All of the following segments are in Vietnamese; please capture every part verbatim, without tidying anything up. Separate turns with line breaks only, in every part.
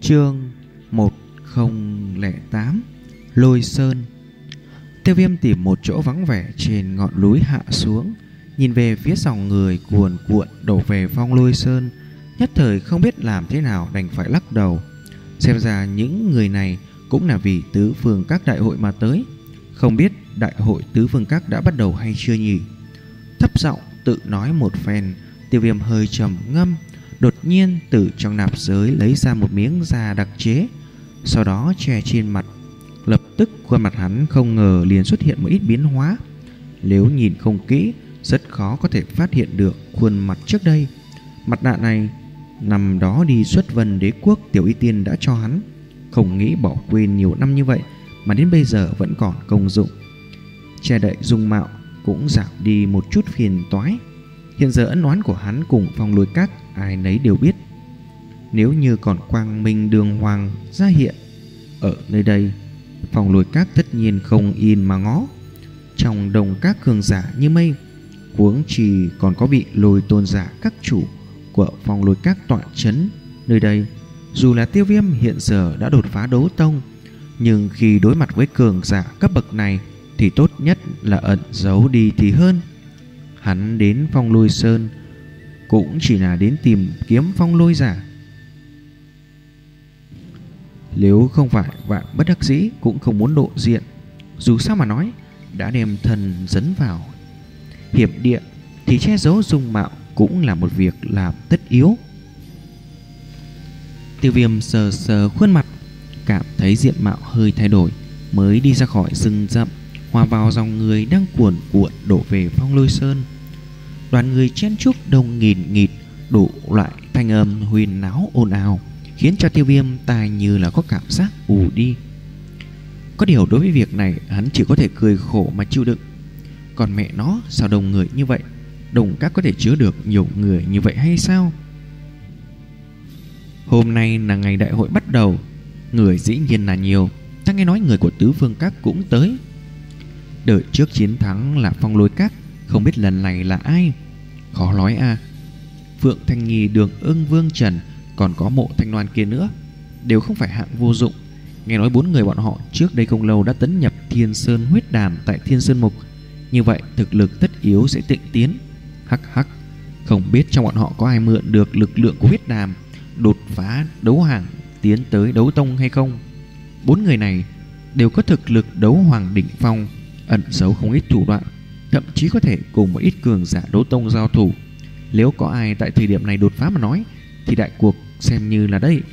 Chương một không không tám Lôi Sơn. Tiêu Viêm tìm một chỗ vắng vẻ trên ngọn núi hạ xuống, nhìn về phía dòng người cuồn cuộn đổ về Phong Lôi Sơn, nhất thời không biết làm thế nào, đành phải lắc đầu. Xem ra những người này cũng là vì tứ phương các đại hội mà tới. Không biết đại hội tứ phương các đã bắt đầu hay chưa nhỉ? Thấp giọng tự nói một phen, Tiêu Viêm hơi trầm ngâm, đột nhiên từ trong nạp giới lấy ra một miếng da đặc chế, sau đó che trên mặt. Lập tức khuôn mặt hắn không ngờ liền xuất hiện một ít biến hóa. Nếu nhìn không kỹ, rất khó có thể phát hiện được khuôn mặt trước đây. Mặt nạ này năm đó đi xuất vân đế quốc Tiểu Y Tiên đã cho hắn, không nghĩ bỏ quên nhiều năm như vậy mà đến bây giờ vẫn còn công dụng. Che đậy dung mạo cũng giảm đi một chút phiền toái. Hiện giờ ân oán của hắn cùng Phong Lôi Các ai nấy đều biết. Nếu như còn quang minh đường hoàng ra hiện ở nơi đây, Phong Lôi Các tất nhiên không yên mà ngó. Trong đồng các cường giả như mây, huống chi còn có vị Lôi Tôn giả các chủ của Phong Lôi Các tọa chấn nơi đây. Dù là Tiêu Viêm hiện giờ đã đột phá đấu tông, nhưng khi đối mặt với cường giả cấp bậc này thì tốt nhất là ẩn giấu đi thì hơn. Hắn đến Phong Lôi Sơn cũng chỉ là đến tìm kiếm phong lôi giả. Nếu không phải vạn bất đắc dĩ cũng không muốn lộ diện. Dù sao mà nói, đã đem thần dấn vào hiểm địa thì che giấu dung mạo cũng là một việc làm tất yếu. Tiêu Viêm sờ sờ khuôn mặt, cảm thấy diện mạo hơi thay đổi, mới đi ra khỏi rừng rậm, hòa vào dòng người đang cuồn cuộn đổ về Phong Lôi Sơn. Đoàn người chen chúc đông nghìn nghịt, đủ loại thanh âm huyền náo ồn ào, khiến cho Tiêu Viêm tai như là có cảm giác ù đi. Có điều đối với việc này hắn chỉ có thể cười khổ mà chịu đựng. Còn mẹ nó, sao đông người như vậy? Đồng các có thể chứa được nhiều người như vậy hay sao? Hôm nay là ngày đại hội bắt đầu, người dĩ nhiên là nhiều. Ta nghe nói người của tứ phương các cũng tới. Đợi trước chiến thắng là Phong Lôi Các, không biết lần này là ai? Khó nói a. À. Phượng Thanh Nhi, Đường Ưng, Vương Trần, còn có Mộ Thanh Loan kia nữa, đều không phải hạng vô dụng. Nghe nói bốn người bọn họ trước đây không lâu đã tấn nhập Thiên Sơn huyết đàm tại Thiên Sơn Mục, như vậy thực lực tất yếu sẽ tịnh tiến. Hắc hắc, không biết trong bọn họ có ai mượn được lực lượng của huyết đàm đột phá đấu hàng tiến tới đấu tông hay không? Bốn người này đều có thực lực đấu hoàng đỉnh phong, ẩn giấu không ít thủ đoạn, thậm chí có thể cùng một ít cường giả đấu tông giao thủ. Nếu có ai tại thời điểm này đột phá mà nói thì đại cuộc xem như là đây.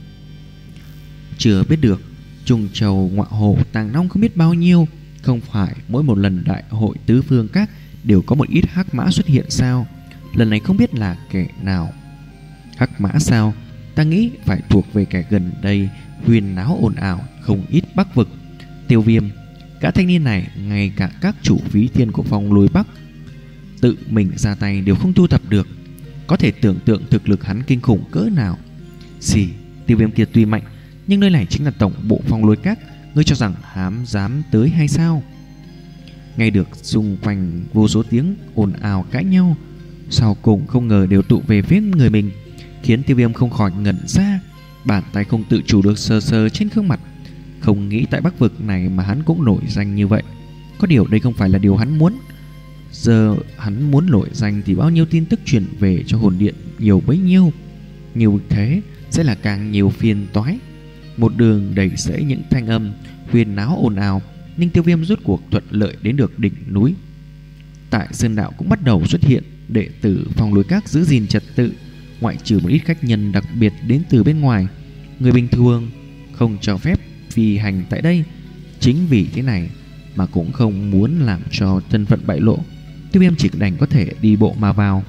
Chưa biết được, Trùng Châu Ngọa Hồ Tàng Long không biết bao nhiêu. Không phải mỗi một lần đại hội tứ phương các đều có một ít hắc mã xuất hiện sao? Lần này không biết là kẻ nào. Hắc mã sao? Ta nghĩ phải thuộc về kẻ gần đây huyền náo ồn ào không ít Bắc vực. Tiêu Viêm, cả thanh niên này, ngay cả các chủ phí thiên của Phong Lôi Bắc tự mình ra tay đều không thu thập được. Có thể tưởng tượng thực lực hắn kinh khủng cỡ nào. Xì, Tiêu Viêm kia tuy mạnh, nhưng nơi này chính là tổng bộ Phong Lôi Các, ngươi cho rằng hám dám tới hay sao? Nghe được xung quanh vô số tiếng ồn ào cãi nhau, sau cùng không ngờ đều tụ về phía người mình, khiến Tiêu Viêm không khỏi ngẩn ra, bàn tay không tự chủ được sờ sờ trên gương mặt. Không nghĩ tại Bắc vực này mà hắn cũng nổi danh như vậy. Có điều đây không phải là điều hắn muốn. Giờ hắn muốn nổi danh thì bao nhiêu tin tức truyền về cho hồn điện nhiều bấy nhiêu. Nhiều thế sẽ là càng nhiều phiền toái. Một đường đầy rẫy những thanh âm huyền náo ồn ào, nhưng Tiêu Viêm rốt cuộc thuận lợi đến được đỉnh núi. Tại sơn đạo cũng bắt đầu xuất hiện đệ tử Phong Lôi Các giữ gìn trật tự, ngoại trừ một ít khách nhân đặc biệt đến từ bên ngoài. Người bình thường không cho phép phi hành tại đây. Chính vì thế này mà cũng không muốn làm cho thân phận bại lộ, Tiêu Viêm chỉ đành có thể đi bộ mà vào.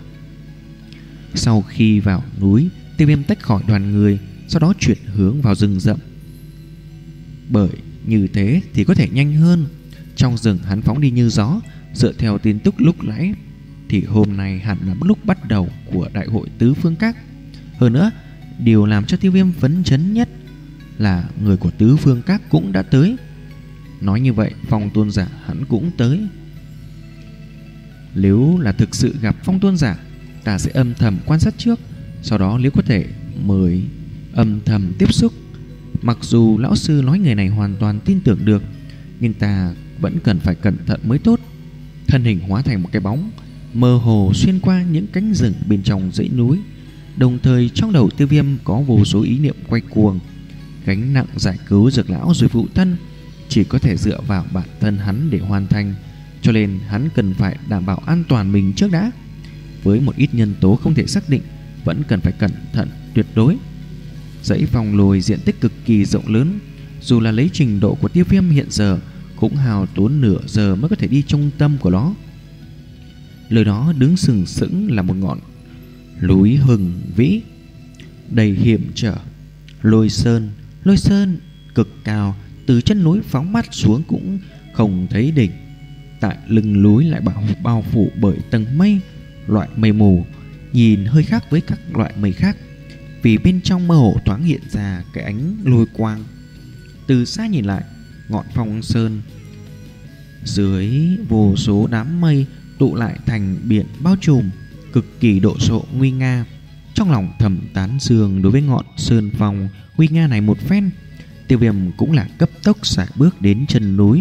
Sau khi vào núi, Tiêu Viêm tách khỏi đoàn người, sau đó chuyển hướng vào rừng rậm. Bởi như thế thì có thể nhanh hơn. Trong rừng hắn phóng đi như gió. Dựa theo tin tức lúc nãy thì hôm nay hẳn là lúc bắt đầu của đại hội tứ phương các. Hơn nữa, điều làm cho Tiêu Viêm phấn chấn nhất là người của tứ phương các cũng đã tới. Nói như vậy, Phong Tôn giả hắn cũng tới. Nếu là thực sự gặp Phong Tôn giả, ta sẽ âm thầm quan sát trước, sau đó nếu có thể mời âm thầm tiếp xúc. Mặc dù lão sư nói người này hoàn toàn tin tưởng được, nhưng ta vẫn cần phải cẩn thận mới tốt. Thân hình hóa thành một cái bóng mơ hồ xuyên qua những cánh rừng bên trong dãy núi. Đồng thời trong đầu Tiêu Viêm có vô số ý niệm quay cuồng. Gánh nặng giải cứu Dược lão rồi phụ thân chỉ có thể dựa vào bản thân hắn để hoàn thành, cho nên hắn cần phải đảm bảo an toàn mình trước đã. Với một ít nhân tố không thể xác định, vẫn cần phải cẩn thận tuyệt đối. Dãy vòng lồi diện tích cực kỳ rộng lớn, dù là lấy trình độ của Tiêu Viêm hiện giờ cũng hào tốn nửa giờ mới có thể đi trung tâm của nó. Lời đó đứng sừng sững là một ngọn núi hùng vĩ đầy hiểm trở. Lôi sơn, lôi sơn cực cao, từ chân núi phóng mắt xuống cũng không thấy đỉnh. Tại lưng núi lại bao, bao phủ bởi tầng mây, loại mây mù nhìn hơi khác với các loại mây khác, vì bên trong mơ hồ thoáng hiện ra cái ánh lôi quang. Từ xa nhìn lại, ngọn phong sơn dưới vô số đám mây tụ lại thành biển bao trùm, cực kỳ độ sộ nguy nga. Trong lòng thầm tán dương đối với ngọn sơn phong nguy nga này một phen. Tiêu Viêm cũng là cấp tốc sải bước đến chân núi.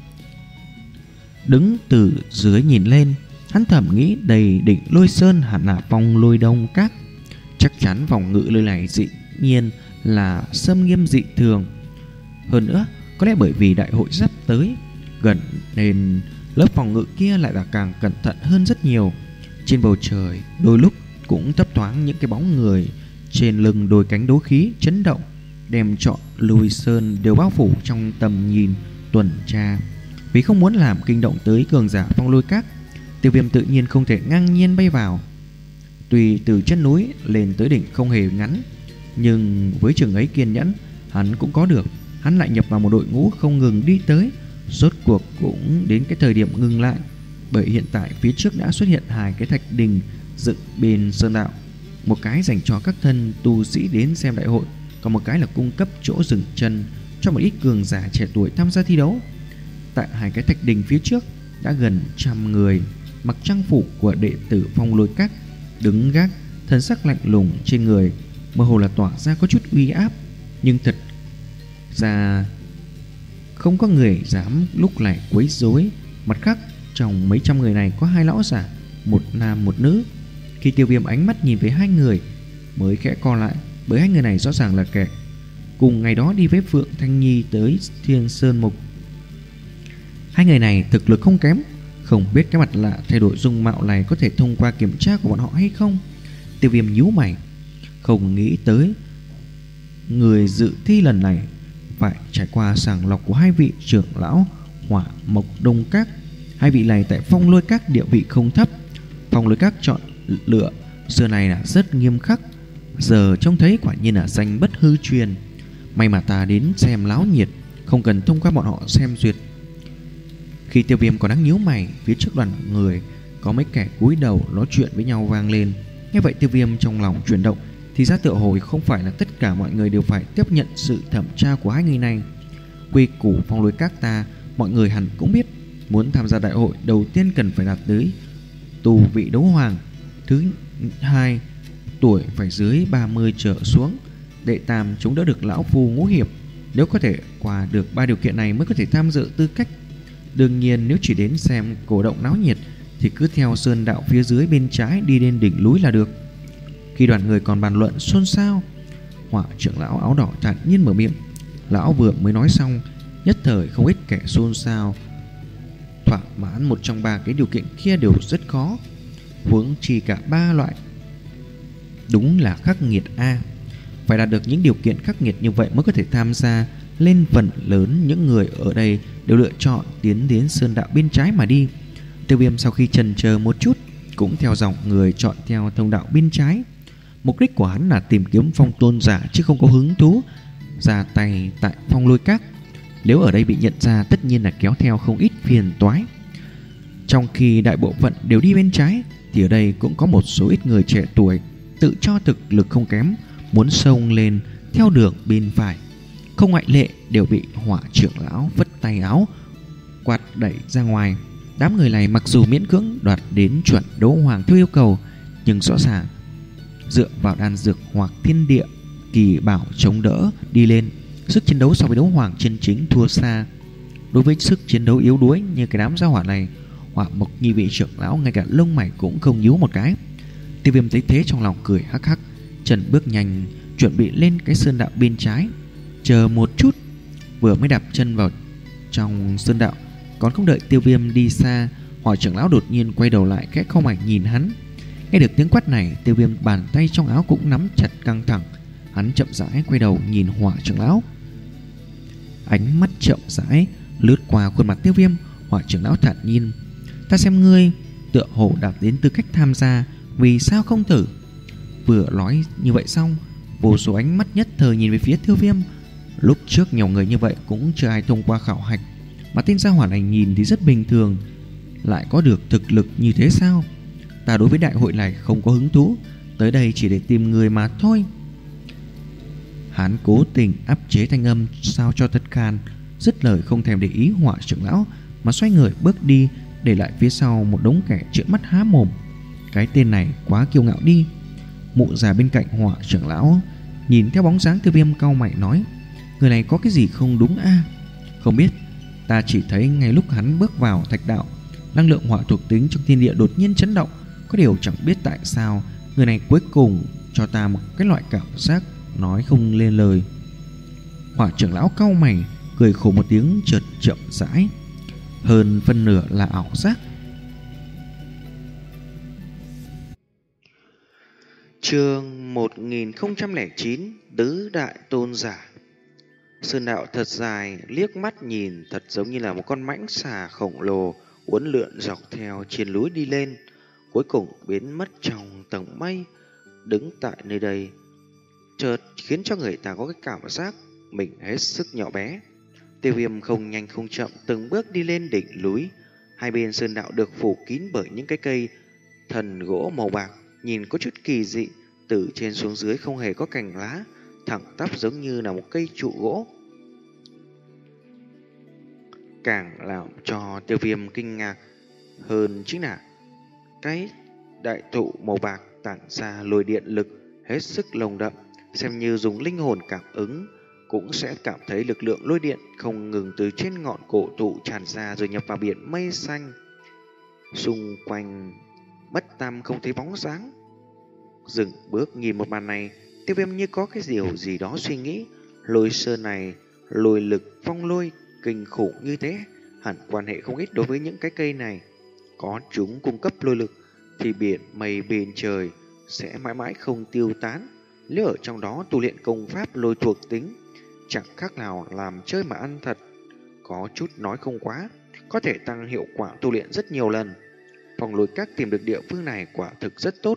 Đứng từ dưới nhìn lên, hắn thầm nghĩ đầy đỉnh lôi sơn hẳn là phong lôi đông các. Chắc chắn vòng ngự lôi này dĩ nhiên là xâm nghiêm dị thường. Hơn nữa, có lẽ bởi vì đại hội sắp tới gần nên lớp phòng ngự kia lại là càng cẩn thận hơn rất nhiều. Trên bầu trời đôi lúc cũng thấp thoáng những cái bóng người trên lưng đôi cánh đấu khí chấn động, đem trọn lôi sơn đều bao phủ trong tầm nhìn tuần tra. Vì không muốn làm kinh động tới cường giả phong lôi các, Tiêu Viêm tự nhiên không thể ngang nhiên bay vào. Tuy từ chân núi lên tới đỉnh không hề ngắn, nhưng với chừng ấy kiên nhẫn hắn cũng có được. Hắn lại nhập vào một đội ngũ không ngừng đi tới, rốt cuộc cũng đến cái thời điểm ngừng lại. Bởi hiện tại phía trước đã xuất hiện hai cái thạch đình dựng bên sơn đạo, một cái dành cho các thân tu sĩ đến xem đại hội, còn một cái là cung cấp chỗ dừng chân cho một ít cường giả trẻ tuổi tham gia thi đấu. Tại hai cái thạch đình phía trước đã gần trăm người mặc trang phục của đệ tử phong lôi các đứng gác, thần sắc lạnh lùng trên người mơ hồ là tỏa ra có chút uy áp, nhưng thật ra không có người dám lúc này quấy rối. Mặt khác, trong mấy trăm người này có hai lão giả, một nam một nữ. Khi Tiêu Viêm ánh mắt nhìn về hai người mới khẽ co lại, bởi hai người này rõ ràng là kẻ cùng ngày đó đi với Phượng Thanh Nhi tới Thiên Sơn Mục. Hai người này thực lực không kém, không biết cái mặt lạ thay đổi dung mạo này có thể thông qua kiểm tra của bọn họ hay không. Tiêu Viêm nhíu mày, không nghĩ tới người dự thi lần này phải trải qua sàng lọc của hai vị trưởng lão Hỏa Mộc Đông Các. Hai vị này tại phong lôi các địa vị không thấp. Phong lôi các chọn lựa xưa này là rất nghiêm khắc, giờ trông thấy quả nhiên là danh bất hư truyền. May mà ta đến xem láo nhiệt, không cần thông qua bọn họ xem duyệt. Khi Tiêu Viêm còn đang nhíu mày, phía trước đoàn người có mấy kẻ cúi đầu nói chuyện với nhau vang lên. Nghe vậy Tiêu Viêm trong lòng chuyển động, thì ra tựa hồ không phải là tất cả mọi người đều phải tiếp nhận sự thẩm tra của hai người này. Quy củ phong lôi các ta mọi người hẳn cũng biết, muốn tham gia đại hội đầu tiên cần phải đạt tới tù vị đấu hoàng, thứ hai tuổi phải dưới ba mươi trở xuống, đệ tam chống đỡ được lão phu ngũ hiệp. Nếu có thể qua được ba điều kiện này mới có thể tham dự tư cách. Đương nhiên nếu chỉ đến xem cổ động náo nhiệt thì cứ theo sơn đạo phía dưới bên trái đi lên đỉnh núi là được. Khi đoàn người còn bàn luận xôn xao, Hỏa trưởng lão áo đỏ thản nhiên mở miệng. Lão vừa mới nói xong, nhất thời không ít kẻ xôn xao. Thỏa mãn một trong ba cái điều kiện kia đều rất khó, huống chi cả ba loại. Đúng là khắc nghiệt a. Phải đạt được những điều kiện khắc nghiệt như vậy mới có thể tham gia. Lên phần lớn những người ở đây đều lựa chọn tiến đến sơn đạo bên trái mà đi. Tiêu Viêm sau khi chần chờ một chút cũng theo dòng người chọn theo thông đạo bên trái. Mục đích của hắn là tìm kiếm phong tôn giả, chứ không có hứng thú ra tay tại phong lôi các. Nếu ở đây bị nhận ra tất nhiên là kéo theo không ít phiền toái. Trong khi đại bộ phận đều đi bên trái, thì ở đây cũng có một số ít người trẻ tuổi tự cho thực lực không kém, muốn xông lên theo đường bên phải. Không ngoại lệ đều bị Hỏa trưởng lão vất tay áo quạt đẩy ra ngoài. Đám người này mặc dù miễn cưỡng đoạt đến chuẩn đấu hoàng theo yêu cầu, nhưng rõ ràng dựa vào đan dược hoặc thiên địa kỳ bảo chống đỡ đi lên. Sức chiến đấu so với đấu hoàng chân chính thua xa. Đối với sức chiến đấu yếu đuối như cái đám gia hỏa này, Hỏa Mộc Nhi vị trưởng lão ngay cả lông mày cũng không nhíu một cái. Tiêu Viêm thấy thế trong lòng cười hắc hắc, chân bước nhanh chuẩn bị lên cái sơn đạo bên trái. Chờ một chút, vừa mới đạp chân vào trong sơn đạo, còn không đợi Tiêu Viêm đi xa, Hỏa trưởng lão đột nhiên quay đầu lại, khẽ không ảnh nhìn hắn. Nghe được tiếng quát này, Tiêu Viêm bàn tay trong áo cũng nắm chặt căng thẳng. Hắn chậm rãi quay đầu nhìn Hỏa trưởng lão, ánh mắt chậm rãi lướt qua khuôn mặt Tiêu Viêm. Hỏa trưởng lão thản nhiên: "Ta xem ngươi tựa hồ đạt đến tư cách tham gia, vì sao không thử?" Vừa nói như vậy xong, vô số ánh mắt nhất thời nhìn về phía Tiêu Viêm. Lúc trước nhiều người như vậy cũng chưa ai thông qua khảo hạch, mà tên gia hỏa này nhìn thì rất bình thường, lại có được thực lực như thế sao? Ta đối với đại hội này không có hứng thú, tới đây chỉ để tìm người mà thôi. Hắn cố tình áp chế thanh âm sao cho thật khan, dứt lời không thèm để ý Hỏa trưởng lão, mà xoay người bước đi, để lại phía sau một đống kẻ trợn mắt há mồm. Cái tên này quá kiêu ngạo đi. Mụ già bên cạnh Hỏa trưởng lão nhìn theo bóng dáng Tiêu Viêm cau mày nói: "Người này có cái gì không đúng a? À? Không biết, ta chỉ thấy ngay lúc hắn bước vào thạch đạo, năng lượng hỏa thuộc tính trong thiên địa đột nhiên chấn động. Có điều chẳng biết tại sao người này cuối cùng cho ta một cái loại cảm giác nói không lên lời." Hỏa trưởng lão cau mày, cười khổ một tiếng, chợt chậm rãi: "Hơn phân nửa là ảo giác."
Chương một nghìn không trăm lẻ chín Tứ Đại Tôn Giả. Sơn đạo thật dài, liếc mắt nhìn thật giống như là một con mãnh xà khổng lồ uốn lượn dọc theo trên núi đi lên, cuối cùng biến mất trong tầng mây. Đứng tại nơi đây chợt khiến cho người ta có cái cảm giác mình hết sức nhỏ bé. Tiêu Viêm không nhanh không chậm từng bước đi lên đỉnh núi. Hai bên sơn đạo được phủ kín bởi những cái cây thần gỗ màu bạc, nhìn có chút kỳ dị. Từ trên xuống dưới không hề có cành lá, thẳng tắp giống như là một cây trụ gỗ. Càng làm cho Tiêu Viêm kinh ngạc hơn chính là cái đại thụ màu bạc tản ra lôi điện lực hết sức lồng đậm, xem như dùng linh hồn cảm ứng cũng sẽ cảm thấy lực lượng lôi điện không ngừng từ trên ngọn cổ thụ tràn ra rồi nhập vào biển mây xanh. Xung quanh bất tăm không thấy bóng dáng. Dừng bước nhìn một màn này, Tiêu Viêm như có cái điều gì đó suy nghĩ. Lôi sơn này, lôi lực phong lôi kinh khủng như thế, hẳn quan hệ không ít đối với những cái cây này. Có chúng cung cấp lôi lực thì biển mây bên trời sẽ mãi mãi không tiêu tán. Nếu ở trong đó tu luyện công pháp lôi thuộc tính, chẳng khác nào làm chơi mà ăn thật. Có chút nói không quá, có thể tăng hiệu quả tu luyện rất nhiều lần. Phòng lôi các tìm được địa phương này quả thực rất tốt.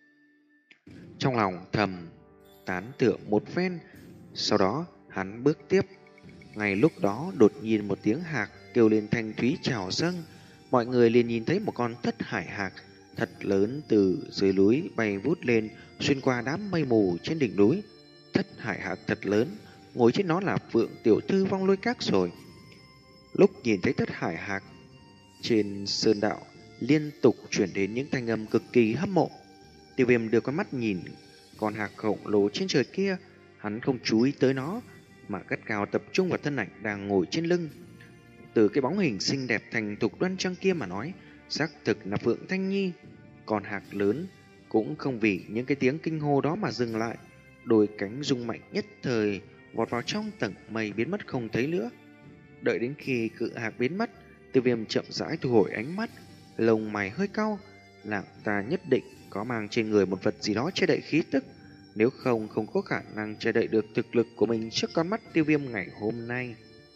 Trong lòng thầm tán thưởng một phen, sau đó hắn bước tiếp. Ngay lúc đó đột nhiên một tiếng hạc kêu lên thanh thúy chào dâng. Mọi người liền nhìn thấy một con thất hải hạc thật lớn từ dưới núi bay vút lên, xuyên qua đám mây mù trên đỉnh núi. Thất hải hạc thật lớn, ngồi trên nó là Phượng tiểu thư Vong Lôi Các rồi. Lúc nhìn thấy thất hải hạc trên sơn đạo, liên tục chuyển đến những thanh âm cực kỳ hâm mộ. Tiêu Viêm đưa con mắt nhìn con hạc khổng lồ trên trời kia, hắn không chú ý tới nó, mà gắt gao tập trung vào thân ảnh đang ngồi trên lưng. Từ cái bóng hình xinh đẹp thành thục đoan trang kia mà nói, xác thực là Phượng Thanh Nhi. Con hạc lớn cũng không vì những cái tiếng kinh hô đó mà dừng lại, đôi cánh rung mạnh nhất thời vọt vào trong tầng mây biến mất không thấy nữa. Đợi đến khi cự hạc biến mất, Tiêu Viêm chậm rãi thu hồi ánh mắt, lông mày hơi cau. Làng ta nhất định có mang trên người một vật gì đó che đậy khí tức, nếu không không có khả năng che đậy được thực lực của mình trước con mắt Tiêu Viêm ngày hôm nay.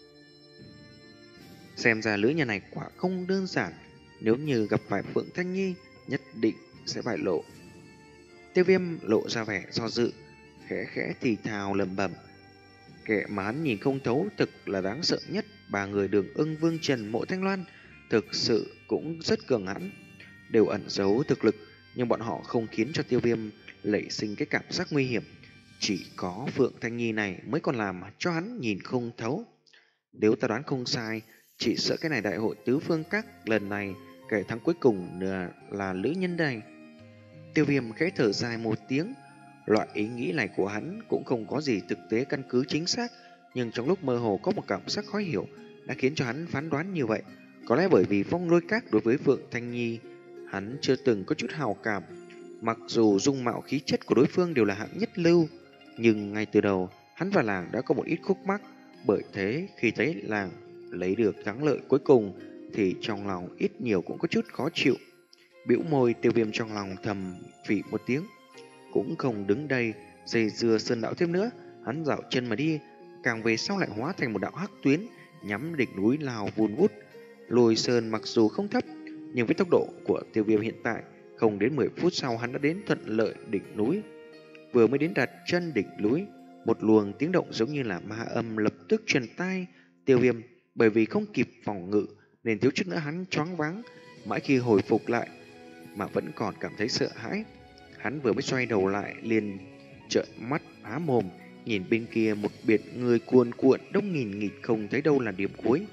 Xem ra lữ nhà này quả không đơn giản, nếu như gặp phải Phượng Thanh Nhi nhất định sẽ bại lộ. Tiêu Viêm lộ ra vẻ do dự, khẽ khẽ thì thào lẩm bẩm. Kẻ mà hắn nhìn không thấu thực là đáng sợ nhất. Ba người Đường Ưng, Vương Trần, Mộ Thanh Loan thực sự cũng rất cường hãn, đều ẩn giấu thực lực, nhưng bọn họ không khiến cho Tiêu Viêm nảy sinh cái cảm giác nguy hiểm. Chỉ có Phượng Thanh Nhi này mới còn làm cho hắn nhìn không thấu. Nếu ta đoán không sai, chỉ sợ cái này đại hội tứ phương các lần này kẻ thắng cuối cùng là, là nữ nhân này. Tiêu Viêm khẽ thở dài một tiếng, Loại ý nghĩ này của hắn cũng không có gì thực tế căn cứ chính xác, nhưng trong lúc mơ hồ có một cảm giác khó hiểu đã khiến cho hắn phán đoán như vậy. Có lẽ bởi vì phong lôi các đối với Phượng Thanh Nhi, hắn chưa từng có chút hào cảm. Mặc dù dung mạo khí chất của đối phương đều là hạng nhất lưu, nhưng ngay từ đầu, hắn và làng đã có một ít khúc mắc. Bởi thế, khi thấy làng lấy được thắng lợi cuối cùng, thì trong lòng ít nhiều cũng có chút khó chịu. Bĩu môi, Tiêu Viêm trong lòng thầm phỉ một tiếng, cũng không đứng đây dây dưa sơn đạo thêm nữa. Hắn dạo chân mà đi, càng về sau lại hóa thành một đạo hắc tuyến, nhắm đỉnh núi lao vun vút. Lôi sơn mặc dù không thấp, nhưng với tốc độ của Tiêu Viêm hiện tại, không đến mười phút sau hắn đã đến thuận lợi đỉnh núi. Vừa mới đến đặt chân đỉnh núi, một luồng tiếng động giống như là ma âm lập tức truyền tai. Tiêu Viêm bởi vì không kịp phòng ngự nên thiếu chút nữa hắn choáng váng, mãi khi hồi phục lại mà vẫn còn cảm thấy sợ hãi. Hắn vừa mới xoay đầu lại liền trợn mắt há mồm, nhìn bên kia một biệt người cuồn cuộn đông nghìn nghịt không thấy đâu là điểm cuối.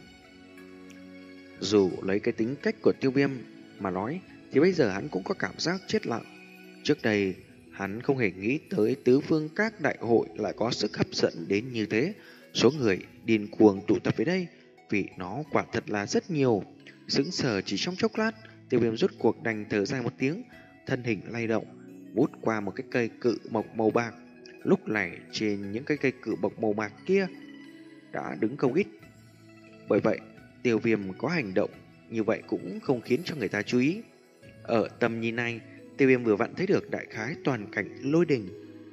Dù lấy cái tính cách của Tiêu Viêm mà nói thì bây giờ hắn cũng có cảm giác chết lặng. Trước đây hắn không hề nghĩ tới tứ phương các đại hội lại có sức hấp dẫn đến như thế. Số người điên cuồng tụ tập về đây vì nó quả thật là rất nhiều. Sững sờ chỉ trong chốc lát, Tiêu Viêm rốt cuộc đành thở dài một tiếng, thân hình lay động, vút qua một cái cây cự mộc màu bạc. Lúc này trên những cái cây cự mộc màu bạc kia đã đứng không ít. Bởi vậy, Tiêu Viêm có hành động như vậy cũng không khiến cho người ta chú ý. Ở tầm nhìn này, Tiêu Viêm vừa vặn thấy được đại khái toàn cảnh lôi đình.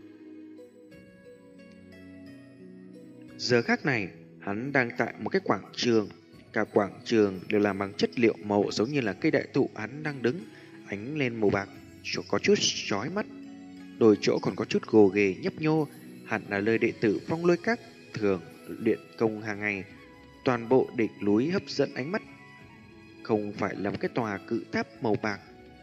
Giờ khắc này, hắn đang tại một cái quảng trường. Cả quảng trường đều làm bằng chất liệu màu giống như là cây đại thụ hắn đang đứng, ánh lên màu bạc, có chút chói mắt. Đôi chỗ còn có chút gồ ghề nhấp nhô, hẳn là nơi đệ tử Phong Lôi Các thường luyện công hàng ngày. Toàn bộ đỉnh núi hấp dẫn ánh mắt, không phải là một cái tòa cự tháp màu bạc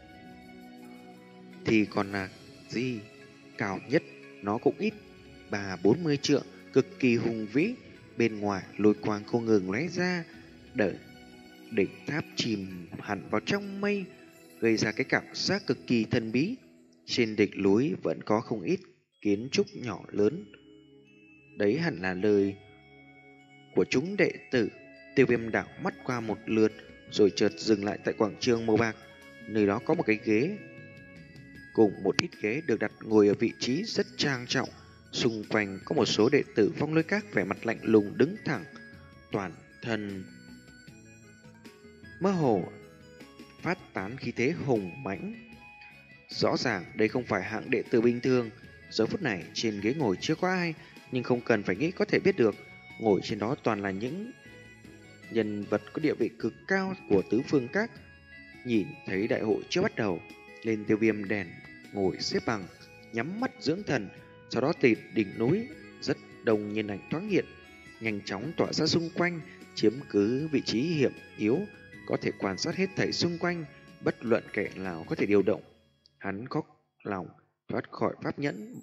thì còn là gì? Cao nhất nó cũng ít ba bốn mươi trượng, cực kỳ hùng vĩ. Bên ngoài lôi quang không ngừng lóe ra, đợi đỉnh tháp chìm hẳn vào trong mây, gây ra cái cảm giác cực kỳ thần bí. Trên đỉnh núi vẫn có không ít kiến trúc nhỏ lớn, đấy hẳn là lời của chúng đệ tử. Tiêu Viêm đảo mắt qua một lượt rồi chợt dừng lại tại quảng trường màu bạc. Nơi đó có một cái ghế cùng một ít ghế được đặt ngồi ở vị trí rất trang trọng. Xung quanh có một số đệ tử Phong Lôi Các vẻ mặt lạnh lùng đứng thẳng, toàn thân mơ hồ phát tán khí thế hùng mãnh. Rõ ràng đây không phải hạng đệ tử bình thường. Giờ phút này trên ghế ngồi chưa có ai, nhưng không cần phải nghĩ có thể biết được, ngồi trên đó toàn là những nhân vật có địa vị cực cao của tứ phương các. Nhìn thấy đại hội chưa bắt đầu, lên Tiêu Viêm đèn ngồi xếp bằng, nhắm mắt dưỡng thần. Sau đó từ đỉnh núi rất đông nhân ảnh thoáng hiện, nhanh chóng tỏa ra xung quanh, chiếm cứ vị trí hiểm yếu, có thể quan sát hết thảy xung quanh, bất luận kẻ nào có thể điều động. Hắn có lòng thoát khỏi pháp nhẫn.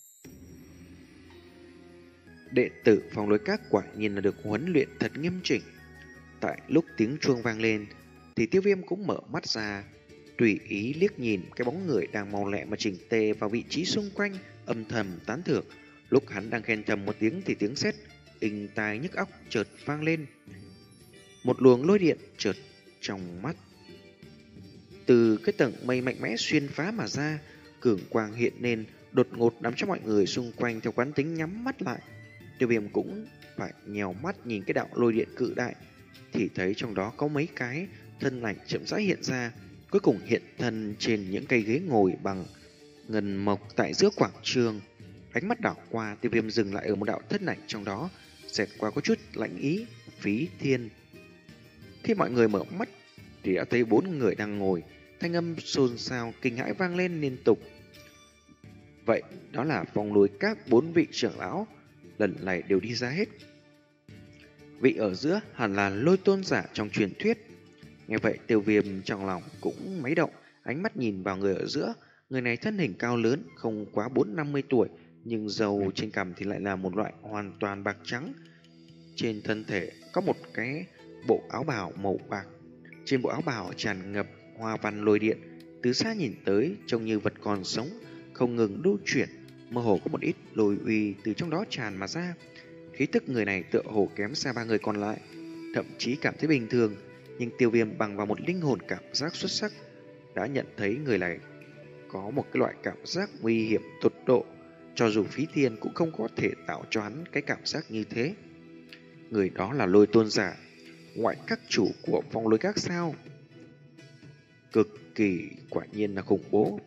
Đệ tử Phong Lôi Các quả nhiên là được huấn luyện thật nghiêm chỉnh. Tại lúc tiếng chuông vang lên thì Tiêu Viêm cũng mở mắt ra, tùy ý liếc nhìn cái bóng người đang mau lẹ mà chỉnh tề vào vị trí xung quanh, âm thầm tán thưởng. Lúc hắn đang khen thầm một tiếng thì tiếng sét inh tai nhức óc chợt vang lên. Một luồng lôi điện chợt trong mắt từ cái tầng mây mạnh mẽ xuyên phá mà ra, cường quang hiện lên, đột ngột làm cho mọi người xung quanh theo quán tính nhắm mắt lại. Tiêu Viêm cũng phải nhèo mắt nhìn cái đạo lôi điện cự đại, thì thấy trong đó có mấy cái thân ảnh chậm rãi hiện ra, cuối cùng hiện thân trên những cây ghế ngồi bằng ngân mộc tại giữa quảng trường. Ánh mắt đảo qua, Tiêu Viêm dừng lại ở một đạo thân ảnh trong đó, xẹt qua có chút lãnh ý, Phí Thiên. Khi mọi người mở mắt thì đã thấy bốn người đang ngồi, thanh âm xôn xao kinh hãi vang lên liên tục. Vậy đó là Phong Lôi Các bốn vị trưởng lão lần này đều đi ra hết. Vị ở giữa hẳn là Lôi Tôn giả trong truyền thuyết. Nghe vậy Tiêu Viêm trong lòng cũng máy động, ánh mắt nhìn vào người ở giữa. Người này thân hình cao lớn, không quá bốn năm mươi tuổi, nhưng râu trên cằm thì lại là một loại hoàn toàn bạc trắng. Trên thân thể có một cái bộ áo bào màu bạc. Trên bộ áo bào tràn ngập hoa văn lôi điện, từ xa nhìn tới trông như vật còn sống, không ngừng lưu chuyển, mơ hồ có một ít lôi uy từ trong đó tràn mà ra. Khí tức người này tựa hồ kém xa ba người còn lại, thậm chí cảm thấy bình thường, nhưng Tiêu Viêm bằng vào một linh hồn cảm giác xuất sắc đã nhận thấy người này có một cái loại cảm giác nguy hiểm tột độ, cho dù phí thiên cũng không có thể tạo cho hắn cái cảm giác như thế. Người đó là Lôi Tôn giả, ngoại các chủ của Phong Lôi Các sao? Cực kỳ quả nhiên là khủng bố.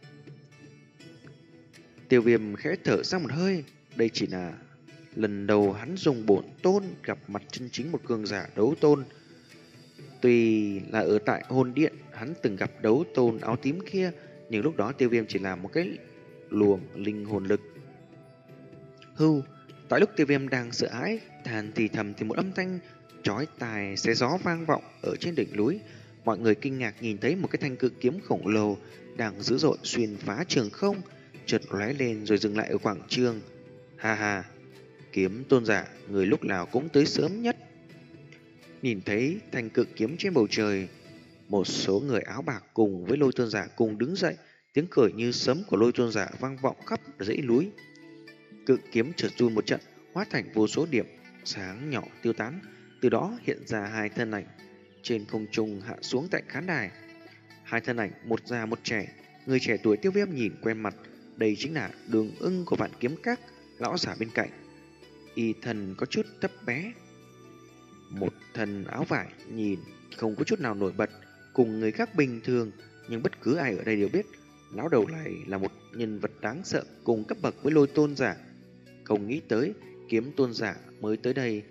Tiêu Viêm khẽ thở ra một hơi, đây chỉ là lần đầu hắn dùng bổn tôn gặp mặt chân chính một cường giả đấu tôn. Tuy là ở tại hồn điện hắn từng gặp đấu tôn áo tím kia, nhưng lúc đó Tiêu Viêm chỉ là một cái luồng linh hồn lực. Hưu, tại lúc Tiêu Viêm đang sợ hãi than thì thầm thì một âm thanh chói tai xé gió vang vọng ở trên đỉnh núi. Mọi người kinh ngạc nhìn thấy một cái thanh cự kiếm khổng lồ đang dữ dội xuyên phá trường không, chợt lóe lên rồi dừng lại ở quảng trường. Ha ha, Kiếm Tôn giả, người lúc nào cũng tới sớm nhất. Nhìn thấy thanh cự kiếm trên bầu trời, một số người áo bạc cùng với Lôi Tôn giả cùng đứng dậy, tiếng cười như sấm của Lôi Tôn giả vang vọng khắp dãy núi. Cự kiếm chợt run một trận, hóa thành vô số điểm sáng nhỏ tiêu tán, từ đó hiện ra hai thân ảnh trên không trung hạ xuống tại khán đài. Hai thân ảnh, một già một trẻ. Người trẻ tuổi Tiêu Viêm nhìn quen mặt, đây chính là Đường Ưng của Vạn Kiếm Các, lão giả bên cạnh. Y thân có chút thấp bé, một thân áo vải nhìn không có chút nào nổi bật, cùng người khác bình thường, nhưng bất cứ ai ở đây đều biết lão đầu này là một nhân vật đáng sợ, cùng cấp bậc với Lôi Tôn giả. Không nghĩ tới Kiếm Tôn giả mới tới đây.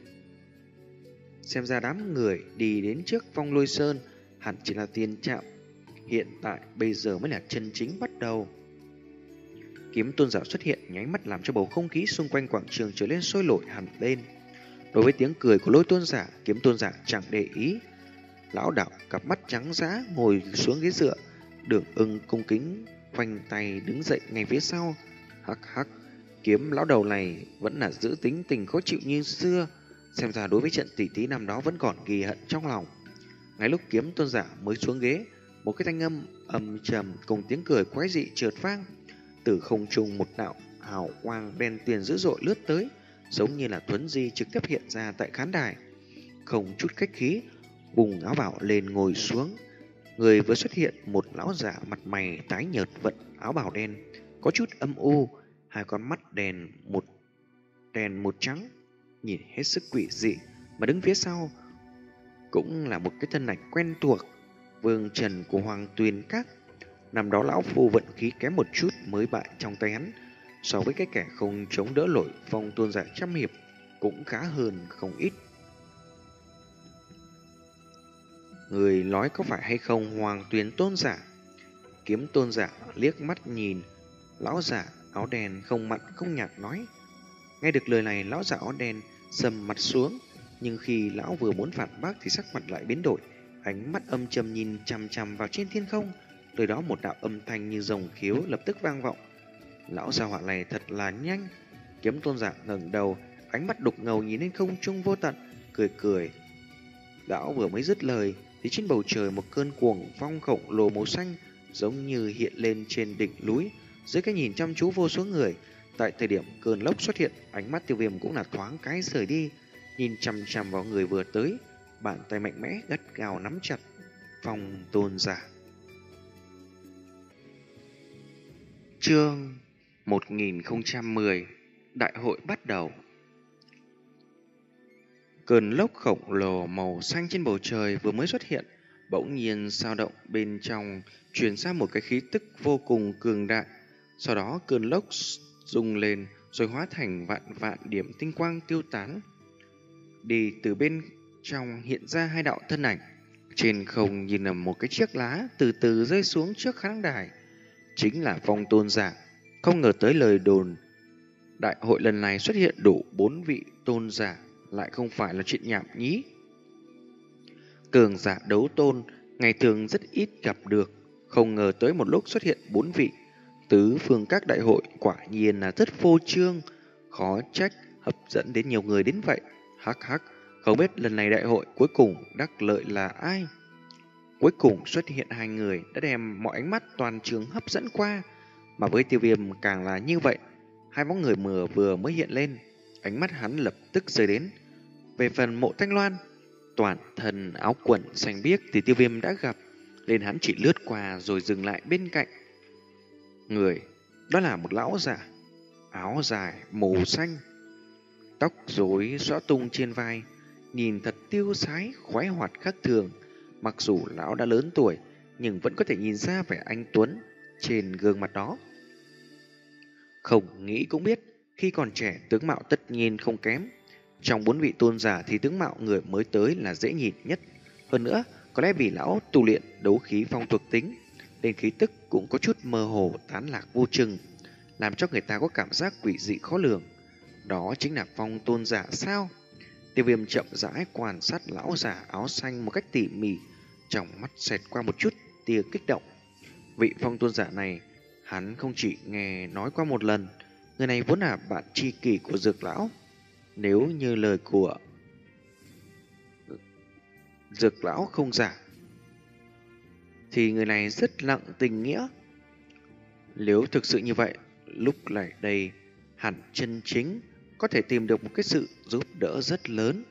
Xem ra đám người đi đến trước Phong Lôi Sơn hẳn chỉ là tiền trạm, hiện tại bây giờ mới là chân chính bắt đầu. Kiếm Tôn giả xuất hiện nháy mắt làm cho bầu không khí xung quanh quảng trường trở nên sôi nổi hẳn lên. Đối với tiếng cười của Lôi Tôn giả, Kiếm Tôn giả chẳng để ý. Lão đạo cặp mắt trắng dã ngồi xuống ghế dựa, Đường Ưng cung kính khoanh tay đứng dậy ngay phía sau. Hắc hắc, Kiếm lão đầu này vẫn là giữ tính tình khó chịu như xưa, xem ra đối với trận tỷ thí năm đó vẫn còn ghi hận trong lòng. Ngay lúc Kiếm Tôn giả mới xuống ghế, một cái thanh âm ầm trầm cùng tiếng cười quái dị chợt vang. Từ không trung một đạo hào quang đen tuyền dữ dội lướt tới, giống như là thuấn di trực tiếp hiện ra tại khán đài. Không chút khách khí, vùng áo bào lên ngồi xuống. Người vừa xuất hiện một lão giả mặt mày tái nhợt vận áo bào đen, có chút âm u, hai con mắt đèn một đèn một trắng, nhìn hết sức quỷ dị. Mà đứng phía sau cũng là một cái thân ảnh quen thuộc, Vương Trần của Hoàng Tuyền Các. Năm đó lão phu vận khí kém một chút mới bại trong tay hắn, so với cái kẻ không chống đỡ nổi Phong Tôn giả trăm hiệp cũng khá hơn không ít. Người nói có phải hay không Hoàng Tuyền Tôn giả? Kiếm Tôn giả liếc mắt nhìn lão giả áo đen không mặn không nhạt nói. Nghe được lời này, lão giả áo đen sầm mặt xuống, nhưng khi lão vừa muốn phản bác thì sắc mặt lại biến đổi, ánh mắt âm trầm nhìn chằm chằm vào trên thiên không. Từ đó một đạo âm thanh như rồng khiếu lập tức vang vọng. Lão gia hỏa này thật là nhanh. Kiếm Tôn giả ngẩng đầu, ánh mắt đục ngầu nhìn lên không trung vô tận, cười cười. Lão vừa mới dứt lời thì trên bầu trời một cơn cuồng phong khổng lồ màu xanh giống như hiện lên trên đỉnh núi, dưới cái nhìn chăm chú vô số người. Tại thời điểm cơn lốc xuất hiện, ánh mắt Tiêu Viêm cũng là thoáng cái rời đi, nhìn chằm chằm vào người vừa tới, bàn tay mạnh mẽ gắt gao nắm chặt Phong Tôn giả. Chương một nghìn không trăm mười. Đại hội bắt đầu. Cơn lốc khổng lồ màu xanh trên bầu trời vừa mới xuất hiện, bỗng nhiên dao động bên trong truyền ra một cái khí tức vô cùng cường đại. Sau đó cơn lốc rung lên rồi hóa thành vạn vạn điểm tinh quang tiêu tán. Đi từ bên trong hiện ra hai đạo thân ảnh, trên không nhìn là một cái chiếc lá từ từ rơi xuống trước khán đài. Chính là Phong Tôn giả. Không ngờ tới lời đồn đại hội lần này xuất hiện đủ bốn vị tôn giả lại không phải là chuyện nhảm nhí. Cường giả đấu tôn ngày thường rất ít gặp được, không ngờ tới một lúc xuất hiện bốn vị. Tứ phương các đại hội quả nhiên là rất phô trương, khó trách hấp dẫn đến nhiều người đến vậy. Hắc hắc, không biết lần này đại hội cuối cùng đắc lợi là ai? Cuối cùng xuất hiện hai người đã đem mọi ánh mắt toàn trường hấp dẫn qua, mà với Tiêu Viêm càng là như vậy. Hai bóng người mờ vừa mới hiện lên, ánh mắt hắn lập tức rơi đến. Về phần Mộ Thanh Loan, toàn thân áo quần xanh biếc thì Tiêu Viêm đã gặp, nên hắn chỉ lướt qua rồi dừng lại bên cạnh. Người, đó là một lão giả, áo dài màu xanh, tóc rối xõa tung trên vai, nhìn thật tiêu sái, khoái hoạt khác thường. Mặc dù lão đã lớn tuổi, nhưng vẫn có thể nhìn ra vẻ anh tuấn trên gương mặt đó. Không nghĩ cũng biết, khi còn trẻ tướng mạo tất nhiên không kém. Trong bốn vị tôn giả thì tướng mạo người mới tới là dễ nhìn nhất. Hơn nữa, có lẽ vì lão tu luyện đấu khí phong thuộc tính, nên khí tức cũng có chút mơ hồ tán lạc vô chừng, làm cho người ta có cảm giác quỷ dị khó lường. Đó chính là phong tôn giả sao? Tiêu Viêm chậm rãi quan sát lão giả áo xanh một cách tỉ mỉ, trong mắt xẹt qua một chút tia kích động. Vị phong tôn giả này, hắn không chỉ nghe nói qua một lần, người này vốn là bạn tri kỷ của Dược lão. Nếu như lời của Dược lão không giả, thì người này rất nặng tình nghĩa. Nếu thực sự như vậy, lúc này đây hẳn chân chính có thể tìm được một cái sự giúp đỡ rất lớn.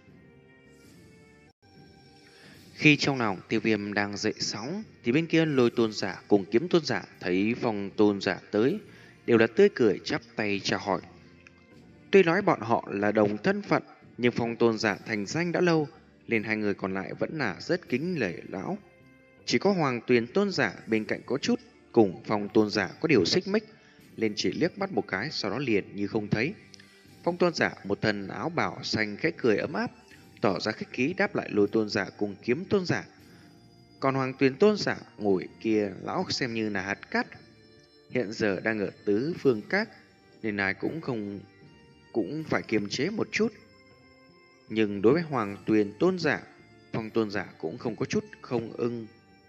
Khi trong lòng Tiêu Viêm đang dậy sóng, thì bên kia Lôi tôn giả cùng Kiếm tôn giả thấy Phong tôn giả tới, đều là tươi cười chắp tay chào hỏi. Tuy nói bọn họ là đồng thân phận, nhưng Phong tôn giả thành danh đã lâu, nên hai người còn lại vẫn là rất kính lễ lão. Chỉ có Hoàng Tuyền tôn giả bên cạnh có chút cùng Phong tôn giả có điều xích mích, nên chỉ liếc mắt một cái, sau đó liền như không thấy. Phong tôn giả một thân áo bào xanh khẽ cười ấm áp, tỏ ra khách khí đáp lại Lôi tôn giả cùng Kiếm tôn giả. Còn Hoàng Tuyền tôn giả ngồi kia, lão xem như là hạt cát, hiện giờ đang ở tứ phương các, nên ai cũng không cũng phải kiềm chế một chút. Nhưng đối với Hoàng Tuyền tôn giả, Phong tôn giả cũng không có chút không ưng.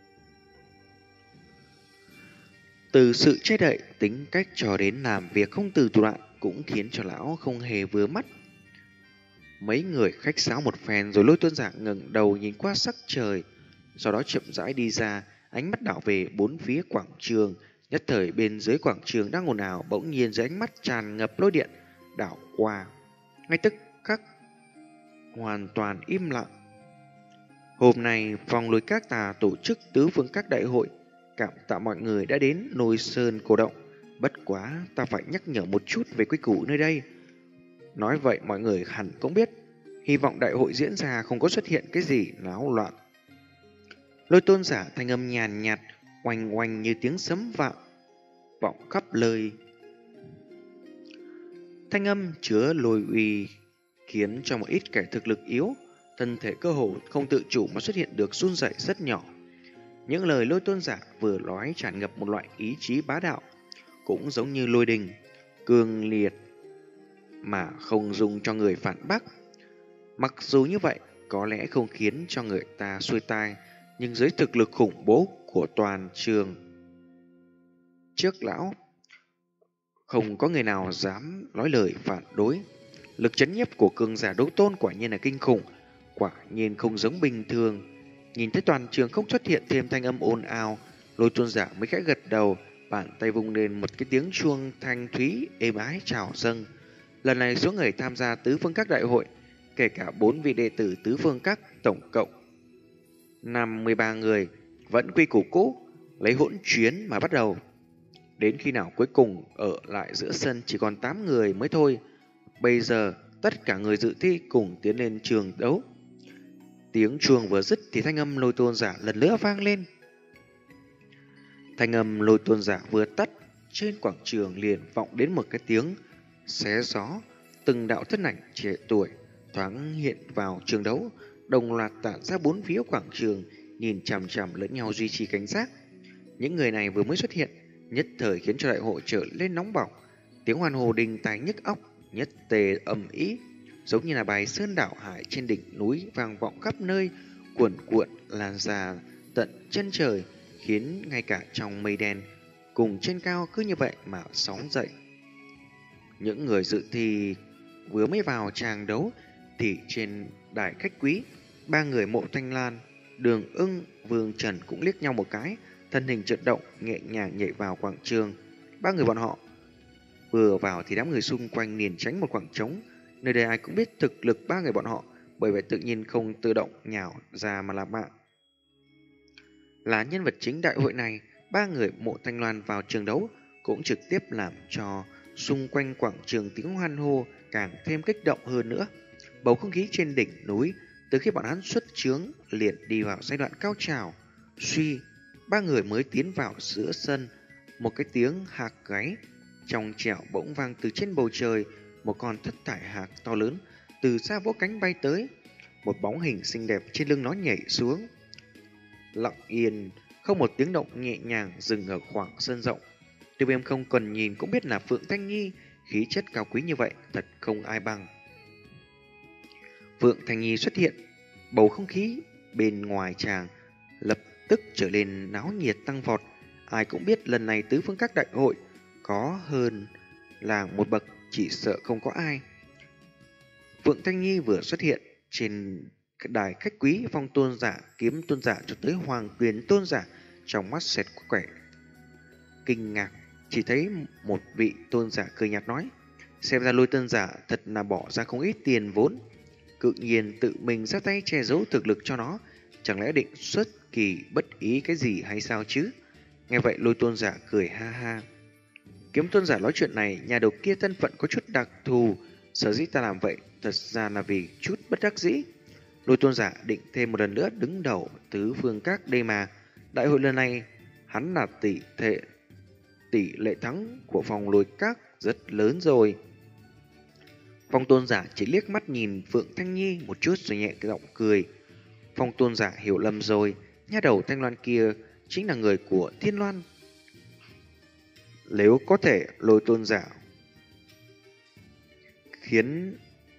Từ sự che đậy tính cách cho đến làm việc không từ thủ đoạn cũng khiến cho lão không hề vừa mắt. Mấy người khách sáo một phen rồi Lôi tôn giả ngẩng đầu nhìn qua sắc trời, sau đó chậm rãi đi ra, ánh mắt đảo về bốn phía quảng trường. Nhất thời bên dưới quảng trường đang ồn ào, bỗng nhiên dưới ánh mắt tràn ngập lôi điện đảo qua, ngay tức khắc hoàn toàn im lặng. Hôm nay phòng lối các tà tổ chức tứ phương các đại hội, cảm tạ mọi người đã đến Nôi Sơn cổ động. Bất quá ta phải nhắc nhở một chút về quy củ nơi đây. Nói vậy mọi người hẳn cũng biết, hy vọng đại hội diễn ra không có xuất hiện cái gì náo loạn. Lôi tôn giả thanh âm nhàn nhạt, oanh oanh như tiếng sấm vang vọng khắp lời. Thanh âm chứa lôi uy khiến cho một ít kẻ thực lực yếu, thân thể cơ hồ không tự chủ mà xuất hiện được run rẩy rất nhỏ. Những lời Lôi tôn giả vừa nói tràn ngập một loại ý chí bá đạo, cũng giống như lôi đình, cương liệt mà không dùng cho người phản bác. Mặc dù như vậy, có lẽ không khiến cho người ta xuôi tai, nhưng dưới thực lực khủng bố của toàn trường trước lão, không có người nào dám nói lời phản đối. Lực chấn nhiếp của cường giả đấu tôn quả nhiên là kinh khủng, quả nhiên không giống bình thường. Nhìn thấy toàn trường không xuất hiện thêm thanh âm ồn ào, Lôi tôn giả mới khẽ gật đầu, bàn tay vung lên một cái tiếng chuông thanh thúy êm ái chào dâng. Lần này số người tham gia tứ phương các đại hội, kể cả bốn vị đệ tử tứ phương các, tổng cộng năm mươi ba người, vẫn quy củ cũ, lấy hỗn chiến mà bắt đầu. Đến khi nào cuối cùng ở lại giữa sân chỉ còn tám người mới thôi. Bây giờ tất cả người dự thi cùng tiến lên trường đấu. Tiếng chuông vừa dứt thì thanh âm Lôi tôn giả lần nữa vang lên. Thanh âm Lôi tôn giả vừa tắt, trên quảng trường liền vọng đến một cái tiếng xé gió. Từng đạo thân ảnh trẻ tuổi thoáng hiện vào trường đấu, đồng loạt tản ra bốn phía quảng trường, nhìn chằm chằm lẫn nhau duy trì cảnh giác. Những người này vừa mới xuất hiện, nhất thời khiến cho đại hội trở lên nóng bỏng. Tiếng hoan hô đình tài nhức óc, nhất tề ầm ĩ, giống như là bài sơn đảo hải trên đỉnh núi vang vọng khắp nơi, cuồn cuộn lan ra tận chân trời, khiến ngay cả trong mây đen cùng trên cao cứ như vậy mà sóng dậy. Những người dự thi vừa mới vào tràng đấu thì trên đài khách quý, ba người Mộ Thanh Lan, Đường Ưng, Vương Trần cũng liếc nhau một cái, thân hình chợt động, nhẹ nhàng nhảy vào quảng trường. Ba người bọn họ Vừa vào thì đám người xung quanh liền tránh một khoảng trống. Nơi đây ai cũng biết thực lực ba người bọn họ, bởi vậy tự nhiên không tự động nhào ra mà làm mạng. Là nhân vật chính đại hội này, ba người Mộ Thanh Loan vào trường đấu cũng trực tiếp làm cho xung quanh quảng trường tiếng hoan hô càng thêm kích động hơn nữa. Bầu không khí trên đỉnh núi từ khi bọn hắn xuất chướng liền đi vào giai đoạn cao trào. Suy, ba người mới tiến vào giữa sân, một cái tiếng hạc gáy trong trẻo bỗng vang từ trên bầu trời. Một con thất thải hạc to lớn từ xa vỗ cánh bay tới, một bóng hình xinh đẹp trên lưng nó nhảy xuống. Lặng yên, không một tiếng động, nhẹ nhàng dừng ở khoảng sân rộng. Tiêu Viêm không cần nhìn cũng biết là Phượng Thanh Nhi, khí chất cao quý như vậy thật không ai bằng. Phượng Thanh Nhi xuất hiện, bầu không khí bên ngoài tràng lập tức trở nên náo nhiệt tăng vọt. Ai cũng biết lần này tứ phương các đại hội có hơn là một bậc, chỉ sợ không có ai. Phượng Thanh Nhi vừa xuất hiện trên đài khách quý, phong tôn giả, kiếm tôn giả cho tới hoàng quyền tôn giả trong mắt xẹt quẻ kinh ngạc. Chỉ thấy một vị tôn giả cười nhạt nói: xem ra Lôi tôn giả thật là bỏ ra không ít tiền vốn, cự nhiên tự mình ra tay che giấu thực lực cho nó, chẳng lẽ định xuất kỳ bất ý cái gì hay sao chứ? Nghe vậy Lôi tôn giả cười ha ha. Kiếm tôn giả nói chuyện này, nhà đầu kia thân phận có chút đặc thù, sở dĩ ta làm vậy thật ra là vì chút bất đắc dĩ. Lôi tôn giả định thêm một lần nữa đứng đầu tứ phương các đây mà. Đại hội lần này hắn là tỷ thệ tỷ lệ thắng của phòng lôi các rất lớn rồi. Phong tôn giả chỉ liếc mắt nhìn Phượng Thanh Nhi một chút rồi nhẹ giọng cười. Phong tôn giả hiểu lầm rồi, nha đầu Thanh Loan kia chính là người của Thiên Loan. Nếu có thể Lôi tôn giả khiến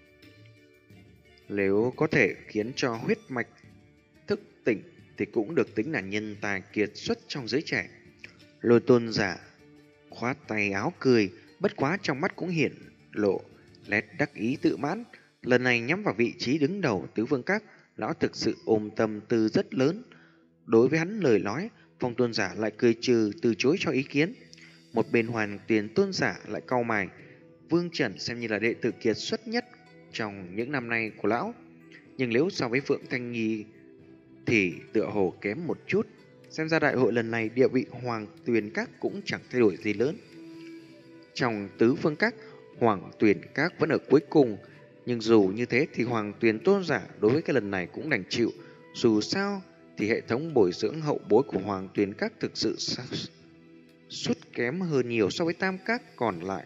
Nếu có thể khiến cho huyết mạch thức tỉnh thì cũng được tính là nhân tài kiệt xuất trong giới trẻ. Lôi tôn giả khoát tay áo cười, bất quá trong mắt cũng hiện lộ nét đắc ý tự mãn. Lần này nhắm vào vị trí đứng đầu tứ phương các, lão thực sự ôm tâm tư rất lớn. Đối với hắn lời nói, Phong tôn giả lại cười trừ từ chối cho ý kiến. Một bên Hoàn Tuyền tôn giả lại cau mày. Vương Trần xem như là đệ tử kiệt xuất nhất trong những năm nay của lão, nhưng nếu so với Phượng Thanh Nhi thì tựa hồ kém một chút. Xem ra đại hội lần này địa vị Hoàng Tuyền các cũng chẳng thay đổi gì lớn. Trong tứ phương các, Hoàng Tuyền các vẫn ở cuối cùng, nhưng dù như thế thì Hoàng Tuyền tôn giả đối với cái lần này cũng đành chịu. Dù sao thì hệ thống bồi dưỡng hậu bối của Hoàng Tuyền các thực sự sút kém hơn nhiều so với tam các còn lại.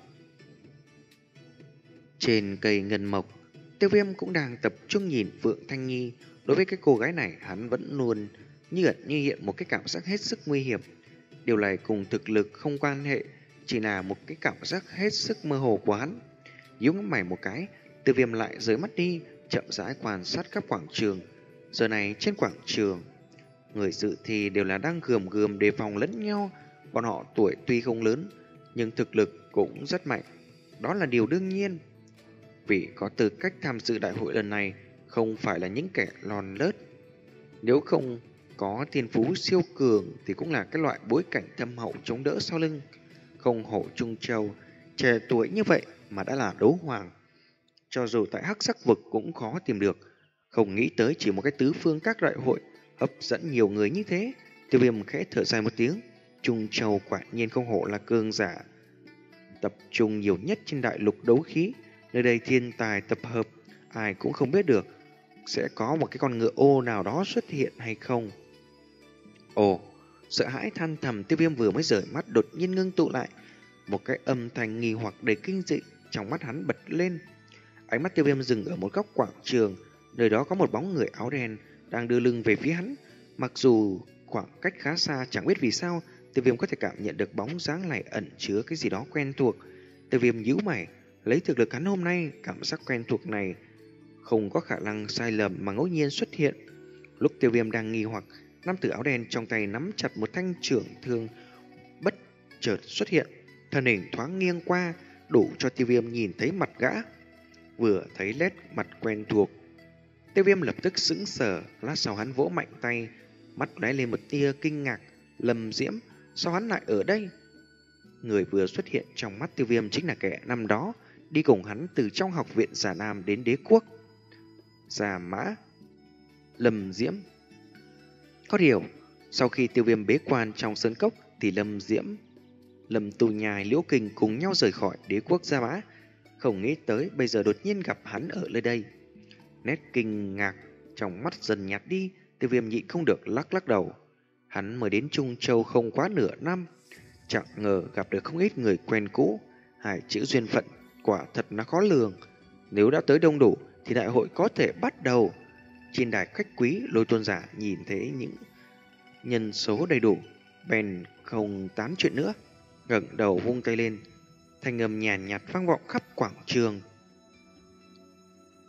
Trên cây ngân mộc, Tiêu Viêm cũng đang tập trung nhìn Phượng Thanh Nhi. Đối với cái cô gái này, hắn vẫn luôn như ẩn như hiện một cái cảm giác hết sức nguy hiểm. Điều này cùng thực lực không quan hệ, chỉ là một cái cảm giác hết sức mơ hồ của hắn. Nhíu mày một cái, Tiêu Viêm lại rời mắt đi, chậm rãi quan sát các quảng trường. Giờ này trên quảng trường, người dự thi đều là đang gườm gườm đề phòng lẫn nhau. Bọn họ tuổi tuy không lớn, nhưng thực lực cũng rất mạnh. Đó là điều đương nhiên. Vì có tư cách tham dự đại hội lần này không phải là những kẻ lòn lớt. Nếu không có thiên phú siêu cường thì cũng là cái loại bối cảnh thâm hậu chống đỡ sau lưng. Không hổ Trung Châu, trẻ tuổi như vậy mà đã là đấu hoàng. Cho dù tại Hắc Sắc Vực cũng khó tìm được. Không nghĩ tới chỉ một cái tứ phương các đại hội hấp dẫn nhiều người như thế. Tiêu Viêm khẽ thở dài một tiếng. Trung Châu quả nhiên không hổ là cường giả tập trung nhiều nhất trên đại lục đấu khí. Nơi đây thiên tài tập hợp, ai cũng không biết được sẽ có một cái con ngựa ô nào đó xuất hiện hay không. Ồ, sợ hãi than thầm, Tiêu Viêm vừa mới rời mắt đột nhiên ngưng tụ lại. Một cái âm thanh nghi hoặc đầy kinh dị trong mắt hắn bật lên. Ánh mắt Tiêu Viêm dừng ở một góc quảng trường, nơi đó có một bóng người áo đen đang đưa lưng về phía hắn. Mặc dù khoảng cách khá xa, chẳng biết vì sao Tiêu Viêm có thể cảm nhận được bóng dáng này ẩn chứa cái gì đó quen thuộc. Tiêu Viêm nhíu mày, lấy thực lực hắn hôm nay, cảm giác quen thuộc này không có khả năng sai lầm mà ngẫu nhiên xuất hiện. Lúc Tiêu Viêm đang nghi hoặc, nam tử áo đen trong tay nắm chặt một thanh trưởng thương bất chợt xuất hiện, thân hình thoáng nghiêng qua, đủ cho Tiêu Viêm nhìn thấy mặt gã. Vừa thấy nét mặt quen thuộc, Tiêu Viêm lập tức sững sờ. Lát sau hắn vỗ mạnh tay, mắt lóe lên một tia kinh ngạc. Lâm Diễm, sao hắn lại ở đây? người vừa xuất hiện trong mắt Tiêu Viêm chính là kẻ năm đó đi cùng hắn từ trong học viện Già Nam đến đế quốc Già Mã Lâm Diễm. Có điều, sau khi Tiêu Viêm bế quan trong sơn cốc thì Lâm Diễm, Lâm Tu Nhai, Liễu Kình cùng nhau rời khỏi đế quốc Gia Mã. Không nghĩ tới bây giờ đột nhiên gặp hắn ở nơi đây. Nét kinh ngạc trong mắt dần nhạt đi, Tiêu Viêm nhịn không được lắc lắc đầu. Hắn mới đến Trung Châu không quá nửa năm, chẳng ngờ gặp được không ít người quen cũ. Hai chữ duyên phận quả thật là khó lường. Nếu đã tới đông đủ thì đại hội có thể bắt đầu. Trên đài khách quý, Lôi Tôn giả nhìn thấy những nhân số đầy đủ, bèn không tán chuyện nữa, ngẩng đầu vung tay lên, thanh âm nhàn nhạt vang vọng khắp quảng trường.